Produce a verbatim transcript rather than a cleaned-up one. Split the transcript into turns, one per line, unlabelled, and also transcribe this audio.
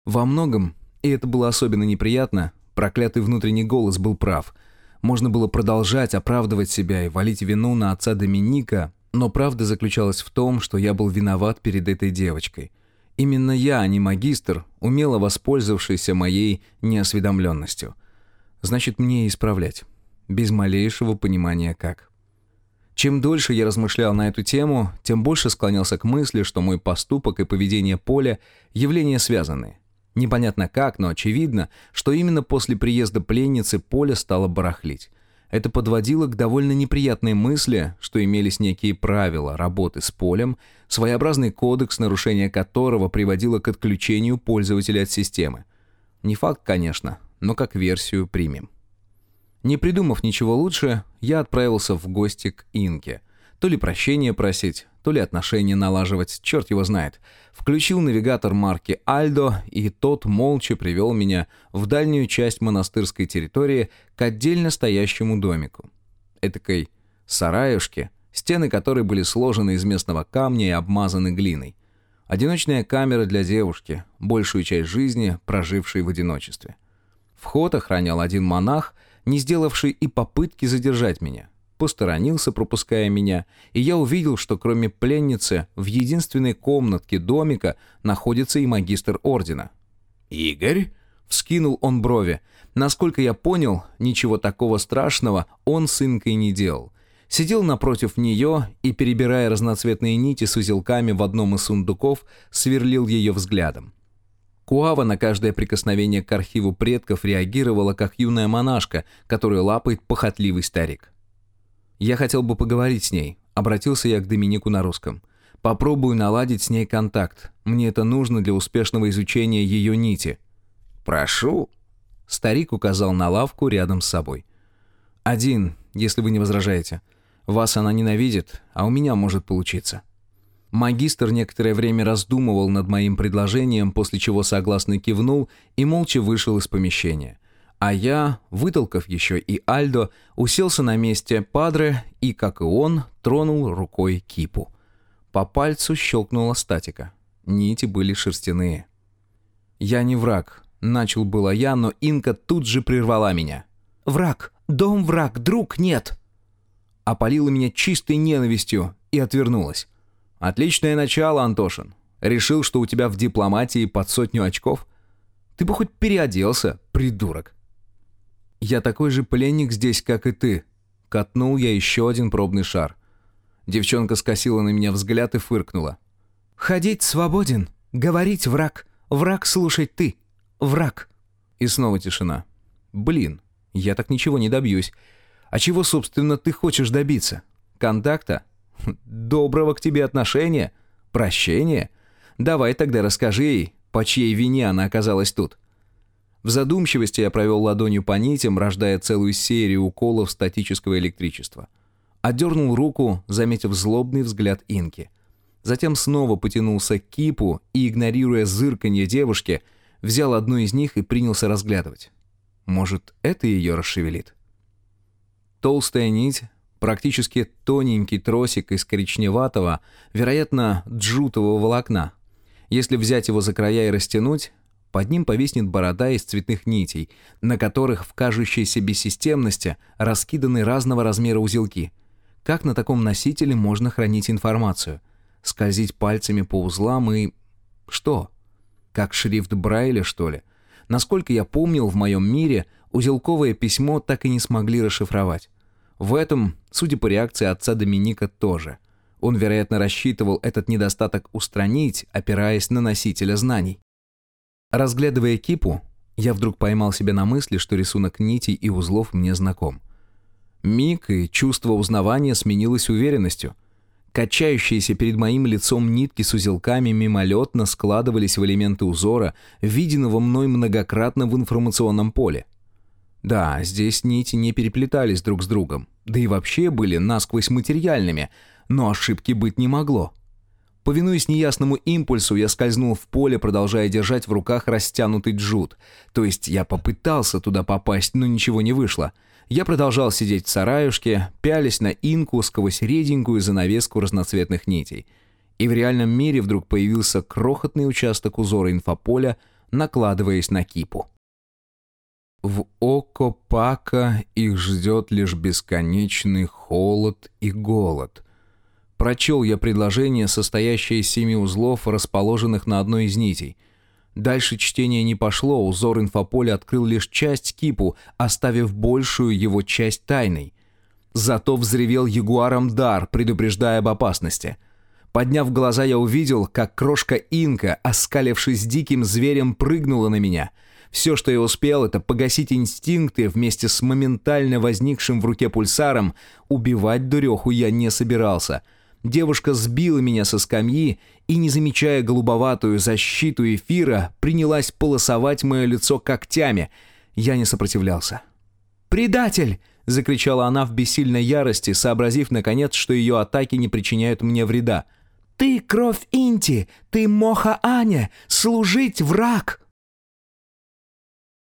Во многом, и это было особенно неприятно, проклятый внутренний голос был прав. Можно было продолжать оправдывать себя и валить вину на отца Доминика, но правда заключалась в том, что я был виноват перед этой девочкой. Именно я, а не магистр, умело воспользовавшийся моей неосведомленностью. Значит, мне и исправлять. Без малейшего понимания как. Чем дольше я размышлял на эту тему, тем больше склонялся к мысли, что мой поступок и поведение Поля – явления связанные. Непонятно как, но очевидно, что именно после приезда пленницы Поля стало барахлить. Это подводило к довольно неприятной мысли, что имелись некие правила работы с Полем, своеобразный кодекс, нарушение которого приводило к отключению пользователя от системы. Не факт, конечно, но как версию примем. Не придумав ничего лучше, я отправился в гости к Инке. То ли прощения просить, то ли отношения налаживать, черт его знает. Включил навигатор марки «Альдо», и тот молча привел меня в дальнюю часть монастырской территории к отдельно стоящему домику. Этакой сараюшке, стены которой были сложены из местного камня и обмазаны глиной. Одиночная камера для девушки, большую часть жизни прожившей в одиночестве. Вход охранял один монах, не сделавший и попытки задержать меня. Посторонился, пропуская меня, и я увидел, что кроме пленницы в единственной комнатке домика находится и магистр ордена. «Игорь?» — вскинул он брови. Насколько я понял, ничего такого страшного он с Инкой не делал. Сидел напротив нее и, перебирая разноцветные нити с узелками в одном из сундуков, сверлил ее взглядом. Куава на каждое прикосновение к архиву предков реагировала, как юная монашка, которую лапает похотливый старик. «Я хотел бы поговорить с ней», — обратился я к Доминику на русском. «Попробую наладить с ней контакт. Мне это нужно для успешного изучения ее нити». «Прошу». Старик указал на лавку рядом с собой. «Один, если вы не возражаете. Вас она ненавидит, а у меня может получиться». Магистр некоторое время раздумывал над моим предложением, после чего согласно кивнул и молча вышел из помещения. А я, вытолкав еще и Альдо, уселся на месте падре и, как и он, тронул рукой кипу. По пальцу щелкнула статика. Нити были шерстяные. «Я не враг», — начал было я, но Инка тут же прервала меня. «Враг! Дом враг! Друг нет!» Опалила меня чистой ненавистью и отвернулась. «Отличное начало, Антошин. Решил, что у тебя в дипломатии под сотню очков? Ты бы хоть переоделся, придурок». «Я такой же пленник здесь, как и ты». Катнул я еще один пробный шар. Девчонка скосила на меня взгляд и фыркнула. «Ходить свободен, говорить враг, враг слушать ты, враг». И снова тишина. «Блин, я так ничего не добьюсь. А чего, собственно, ты хочешь добиться? Контакта? Доброго к тебе отношения? Прощения? Давай тогда расскажи ей, по чьей вине она оказалась тут». В задумчивости я провел ладонью по нитям, рождая целую серию уколов статического электричества. Отдернул руку, заметив злобный взгляд Инки. Затем снова потянулся к кипу и, игнорируя зырканье девушки, взял одну из них и принялся разглядывать. Может, это ее расшевелит? Толстая нить, практически тоненький тросик из коричневатого, вероятно, джутового волокна. Если взять его за края и растянуть, под ним повиснет борода из цветных нитей, на которых в кажущейся бессистемности раскиданы разного размера узелки. Как на таком носителе можно хранить информацию? Скользить пальцами по узлам и... Что? Как шрифт Брайля, что ли? Насколько я помнил, в моем мире узелковое письмо так и не смогли расшифровать. В этом, судя по реакции отца Доминика, тоже. Он, вероятно, рассчитывал этот недостаток устранить, опираясь на носителя знаний. Разглядывая кипу, я вдруг поймал себя на мысли, что рисунок нитей и узлов мне знаком. Миг, и чувство узнавания сменилось уверенностью. Качающиеся перед моим лицом нитки с узелками мимолетно складывались в элементы узора, виденного мной многократно в информационном поле. Да, здесь нити не переплетались друг с другом, да и вообще были насквозь материальными, но ошибки быть не могло. Повинуясь неясному импульсу, я скользнул в поле, продолжая держать в руках растянутый джут. То есть я попытался туда попасть, но ничего не вышло. Я продолжал сидеть в сараюшке, пялясь на Инку сквозь реденькую занавеску разноцветных нитей. И в реальном мире вдруг появился крохотный участок узора инфополя, накладываясь на кипу. В око Пака их ждет лишь бесконечный холод и голод. Прочел я предложение, состоящее из семи узлов, расположенных на одной из нитей. Дальше чтение не пошло, узор инфополя открыл лишь часть кипу, оставив большую его часть тайной. Зато взревел ягуаром дар, предупреждая об опасности. Подняв глаза, я увидел, как крошка Инка, оскалившись диким зверем, прыгнула на меня. Все, что я успел, это погасить инстинкты вместе с моментально возникшим в руке пульсаром. Убивать дуреху я не собирался. Девушка сбила меня со скамьи и, не замечая голубоватую защиту эфира, принялась полосовать мое лицо когтями. Я не сопротивлялся. «Предатель!» — закричала она в бессильной ярости, сообразив, наконец, что ее атаки не причиняют мне вреда. «Ты кровь Инти! Ты Моха Аня! Служить враг!»